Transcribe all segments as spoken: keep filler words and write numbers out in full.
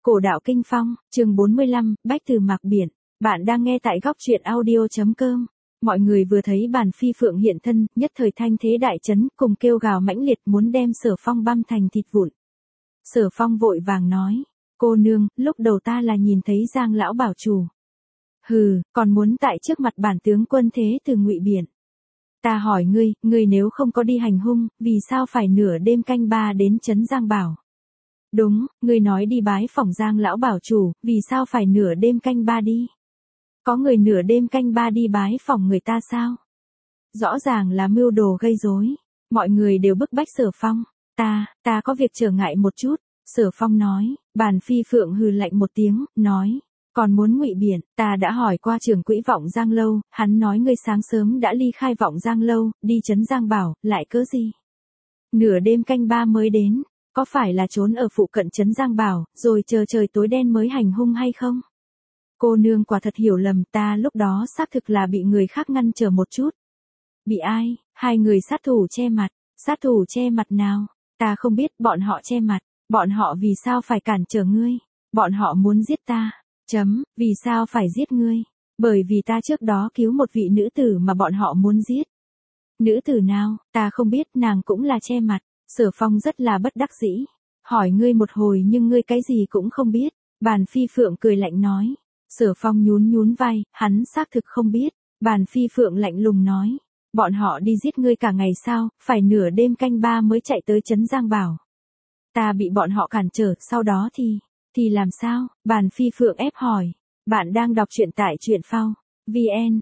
Cổ đạo kinh phong, chương bốn mươi lăm, Bách từ mạc biển. Bạn đang nghe tại góc truyện audio.com. Mọi người vừa thấy bàn phi phượng hiện thân, nhất thời thanh thế đại chấn, cùng kêu gào mãnh liệt muốn đem Sở Phong băm thành thịt vụn. Sở Phong vội vàng nói, cô nương, lúc đầu ta là nhìn thấy Giang lão bảo chủ. Hừ, còn muốn tại trước mặt bản tướng quân thế từ ngụy biện. Ta hỏi ngươi, ngươi nếu không có đi hành hung, vì sao phải nửa đêm canh ba đến trấn Giang Bảo? Đúng, ngươi nói đi bái phỏng Giang lão bảo chủ, vì sao phải nửa đêm canh ba đi? Có người nửa đêm canh ba đi bái phỏng người ta sao? Rõ ràng là mưu đồ gây rối. Mọi người đều bức bách Sở Phong. Ta, ta có việc trở ngại một chút. Sở Phong nói, bàn phi phượng hừ lạnh một tiếng, nói. Còn muốn ngụy biện, ta đã hỏi qua trưởng quỹ vọng Giang Lâu, hắn nói ngươi sáng sớm đã ly khai vọng Giang Lâu, đi trấn Giang Bảo, lại cớ gì? Nửa đêm canh ba mới đến, có phải là trốn ở phụ cận trấn Giang Bảo, rồi chờ trời tối đen mới hành hung hay không? Cô nương quả thật hiểu lầm, ta lúc đó xác thực là bị người khác ngăn trở một chút. Bị ai? Hai người sát thủ che mặt. Sát thủ che mặt nào? Ta không biết, bọn họ che mặt. Bọn họ vì sao phải cản trở ngươi? Bọn họ muốn giết ta. Chấm, vì sao phải giết ngươi? Bởi vì ta trước đó cứu một vị nữ tử mà bọn họ muốn giết. Nữ tử nào? Ta không biết, nàng cũng là che mặt. Sở Phong rất là bất đắc dĩ. Hỏi ngươi một hồi nhưng ngươi cái gì cũng không biết. Bàn phi phượng cười lạnh nói. Sở Phong nhún nhún vai, hắn xác thực không biết. Bàn phi phượng lạnh lùng nói. Bọn họ đi giết ngươi cả ngày sao, phải nửa đêm canh ba mới chạy tới trấn Giang Bảo. Ta bị bọn họ cản trở, sau đó thì... Thì làm sao? Bàn phi phượng ép hỏi. Bạn đang đọc truyện tại truyện phao. vn,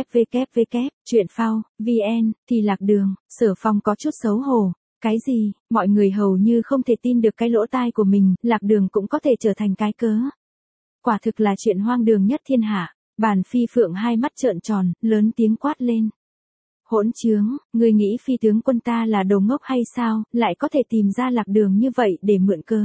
www, truyện phao, vn, thì lạc đường. Sở Phong có chút xấu hổ. Cái gì? Mọi người hầu như không thể tin được cái lỗ tai của mình, lạc đường cũng có thể trở thành cái cớ. Quả thực là chuyện hoang đường nhất thiên hạ. Bàn phi phượng hai mắt trợn tròn, lớn tiếng quát lên. Hỗn trướng, ngươi nghĩ phi tướng quân ta là đồ ngốc hay sao, lại có thể tìm ra lạc đường như vậy để mượn cớ.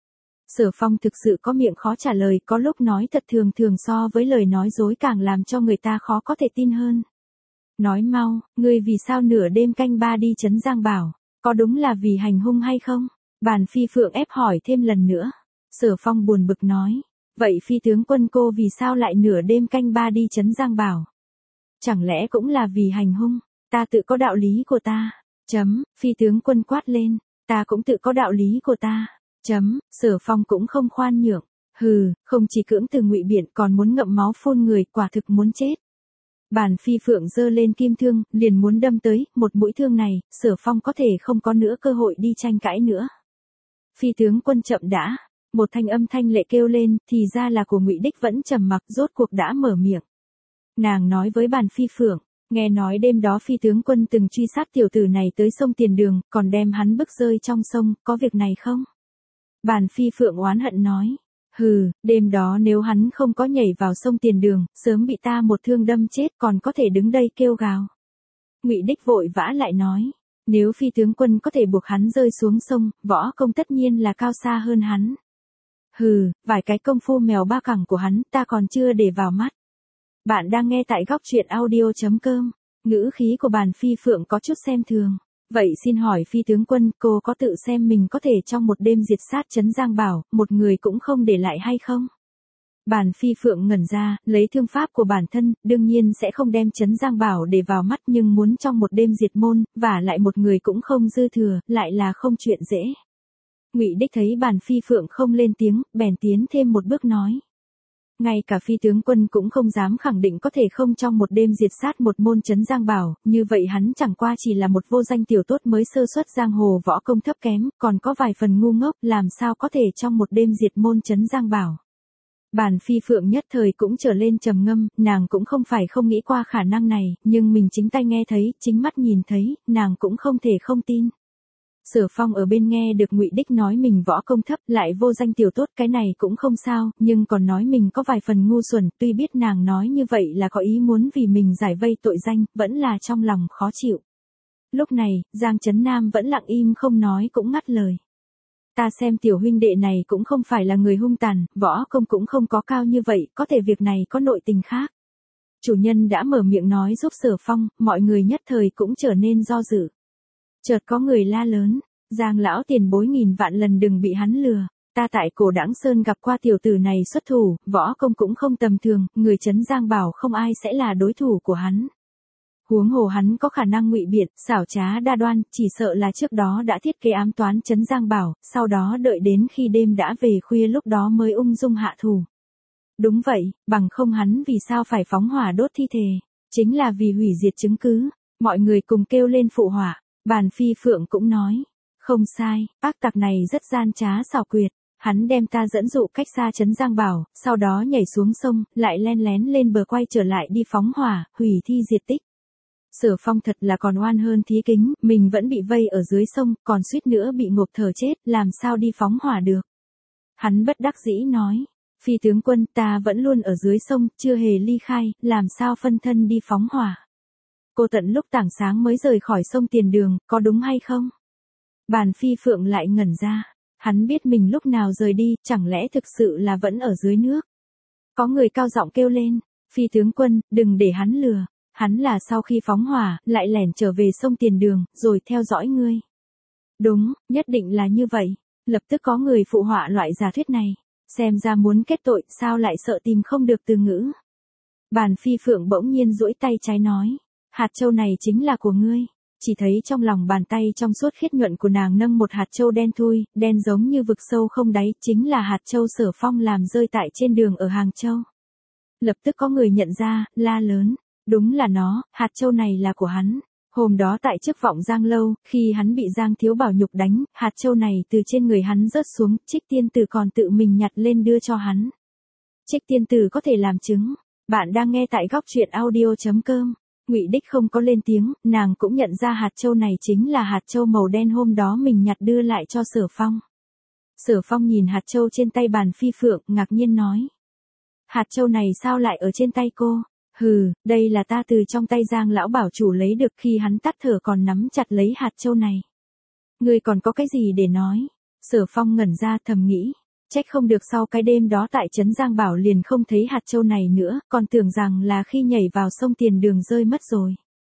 Sở Phong thực sự có miệng khó trả lời, có lúc nói thật thường thường so với lời nói dối càng làm cho người ta khó có thể tin hơn. Nói mau, ngươi vì sao nửa đêm canh ba đi trấn Giang Bảo, có đúng là vì hành hung hay không? Bàn phi phượng ép hỏi thêm lần nữa. Sở Phong buồn bực nói, vậy phi tướng quân cô vì sao lại nửa đêm canh ba đi trấn Giang Bảo? Chẳng lẽ cũng là vì hành hung? Ta tự có đạo lý của ta. Chấm, phi tướng quân quát lên, ta cũng tự có đạo lý của ta. Chấm, Sở Phong cũng không khoan nhượng. Hừ, không chỉ cưỡng từ ngụy biện còn muốn ngậm máu phun người, quả thực muốn chết. Bàn phi phượng giơ lên kim thương, liền muốn đâm tới, một mũi thương này, Sở Phong có thể không có nữa cơ hội đi tranh cãi nữa. Phi tướng quân chậm đã, một thanh âm thanh lệ kêu lên, thì ra là của Ngụy Đích vẫn trầm mặc, rốt cuộc đã mở miệng. Nàng nói với bàn phi phượng, nghe nói đêm đó phi tướng quân từng truy sát tiểu tử này tới sông Tiền Đường, còn đem hắn bức rơi trong sông, có việc này không? Bàn phi phượng oán hận nói, hừ, đêm đó nếu hắn không có nhảy vào sông Tiền Đường, sớm bị ta một thương đâm chết, còn có thể đứng đây kêu gào. Ngụy Đích vội vã lại nói, nếu phi tướng quân có thể buộc hắn rơi xuống sông, võ công tất nhiên là cao xa hơn hắn. Hừ, vài cái công phu mèo ba cẳng của hắn ta còn chưa để vào mắt. Bạn đang nghe tại góc truyện audio.com. Ngữ khí của bàn phi phượng có chút xem thường. Vậy xin hỏi phi tướng quân, cô có tự xem mình có thể trong một đêm diệt sát trấn Giang Bảo, một người cũng không để lại hay không? Bàn phi phượng ngẩn ra, lấy thương pháp của bản thân, đương nhiên sẽ không đem trấn Giang Bảo để vào mắt, nhưng muốn trong một đêm diệt môn, và lại một người cũng không dư thừa, lại là không chuyện dễ. Ngụy Đích thấy bàn phi phượng không lên tiếng, bèn tiến thêm một bước nói. Ngay cả phi tướng quân cũng không dám khẳng định có thể không trong một đêm diệt sát một môn trấn Giang Bảo, như vậy hắn chẳng qua chỉ là một vô danh tiểu tốt mới sơ suất giang hồ võ công thấp kém, còn có vài phần ngu ngốc, làm sao có thể trong một đêm diệt môn trấn Giang Bảo. Bàn phi phượng nhất thời cũng trở lên trầm ngâm, nàng cũng không phải không nghĩ qua khả năng này, nhưng mình chính tay nghe thấy, chính mắt nhìn thấy, nàng cũng không thể không tin. Sở Phong ở bên nghe được Ngụy Đích nói mình võ công thấp, lại vô danh tiểu tốt, cái này cũng không sao, nhưng còn nói mình có vài phần ngu xuẩn, tuy biết nàng nói như vậy là có ý muốn vì mình giải vây tội danh, vẫn là trong lòng khó chịu. Lúc này, Giang Trấn Nam vẫn lặng im không nói cũng ngắt lời. Ta xem tiểu huynh đệ này cũng không phải là người hung tàn, võ công cũng không có cao như vậy, có thể việc này có nội tình khác. Chủ nhân đã mở miệng nói giúp Sở Phong, mọi người nhất thời cũng trở nên do dự. Chợt có người la lớn, Giang lão tiền bối nghìn vạn lần đừng bị hắn lừa. ta tại Cổ Đãng Sơn gặp qua tiểu tử này xuất thủ, võ công cũng không tầm thường, người Trấn Giang bảo không ai sẽ là đối thủ của hắn. Huống hồ hắn có khả năng ngụy biện, xảo trá đa đoan, chỉ sợ là trước đó đã thiết kế ám toán Trấn Giang bảo, sau đó đợi đến khi đêm đã về khuya lúc đó mới ung dung hạ thủ. Đúng vậy, bằng không hắn vì sao phải phóng hỏa đốt thi thể, chính là vì hủy diệt chứng cứ. Mọi người cùng kêu lên phụ họa, Bàn Phi Phượng cũng nói, không sai, ác tặc này rất gian trá xảo quyệt, hắn đem ta dẫn dụ cách xa Trấn Giang bảo, sau đó nhảy xuống sông, lại len lén lên bờ quay trở lại đi phóng hỏa, hủy thi diệt tích. Sở Phong thật là còn oan hơn thí kính, mình vẫn bị vây ở dưới sông, còn suýt nữa bị ngộp thở chết, làm sao đi phóng hỏa được. Hắn bất đắc dĩ nói, Phi tướng quân ta vẫn luôn ở dưới sông, chưa hề ly khai, làm sao phân thân đi phóng hỏa. Cô tận lúc tảng sáng mới rời khỏi sông Tiền Đường, có đúng hay không? Bàn Phi Phượng lại ngẩn ra, hắn biết mình lúc nào rời đi, chẳng lẽ thực sự là vẫn ở dưới nước. Có người cao giọng kêu lên, Phi tướng quân, đừng để hắn lừa, hắn là sau khi phóng hỏa, lại lẻn trở về sông Tiền Đường, rồi theo dõi ngươi. Đúng, nhất định là như vậy, lập tức có người phụ họa loại giả thuyết này, xem ra muốn kết tội, sao lại sợ tìm không được từ ngữ. Bàn Phi Phượng bỗng nhiên duỗi tay trái nói, hạt châu này chính là của ngươi. Chỉ thấy trong lòng bàn tay trong suốt khiết nhuận của nàng nâng một hạt châu đen thui, đen giống như vực sâu không đáy, chính là hạt châu Sở Phong làm rơi tại trên đường ở Hàng Châu. Lập tức có người nhận ra, la lớn, đúng là nó, hạt châu này là của hắn. Hôm đó tại trước Vọng Giang lâu, khi hắn bị Giang Thiếu Bảo nhục đánh, hạt châu này từ trên người hắn rớt xuống, Trích Tiên Tử còn tự mình nhặt lên đưa cho hắn. Trích Tiên Tử có thể làm chứng. Bạn đang nghe tại góc truyện audio chấm com. Ngụy Đích không có lên tiếng, nàng cũng nhận ra hạt châu này chính là hạt châu màu đen hôm đó mình nhặt đưa lại cho Sở Phong. Sở Phong nhìn hạt châu trên tay Bàn Phi Phượng, ngạc nhiên nói. Hạt châu này sao lại ở trên tay cô? Hừ, đây là ta từ trong tay Giang lão bảo chủ lấy được khi hắn tắt thở còn nắm chặt lấy hạt châu này. Ngươi còn có cái gì để nói? Sở Phong ngẩn ra thầm nghĩ. Trách không được sau cái đêm đó tại Trấn Giang Bảo liền không thấy hạt châu này nữa, còn tưởng rằng là khi nhảy vào sông Tiền Đường rơi mất rồi.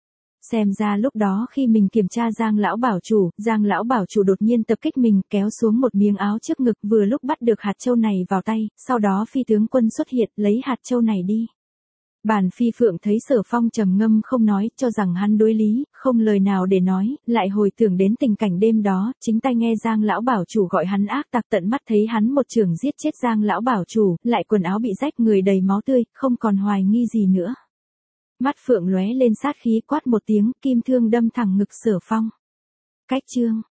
Xem ra lúc đó khi mình kiểm tra Giang lão bảo chủ, Giang lão bảo chủ đột nhiên tập kích mình, kéo xuống một miếng áo trước ngực, vừa lúc bắt được hạt châu này vào tay, sau đó Phi tướng quân xuất hiện, lấy hạt châu này đi. Bàn Phi Phượng thấy Sở Phong trầm ngâm không nói, cho rằng hắn đối lý, không lời nào để nói, lại hồi tưởng đến tình cảnh đêm đó, chính tai nghe Giang lão bảo chủ gọi hắn ác tặc, tận mắt thấy hắn một chưởng giết chết Giang lão bảo chủ, lại quần áo bị rách, người đầy máu tươi, không còn hoài nghi gì nữa. Mắt Phượng lóe lên sát khí, quát một tiếng, kim thương đâm thẳng ngực Sở Phong. Cách chương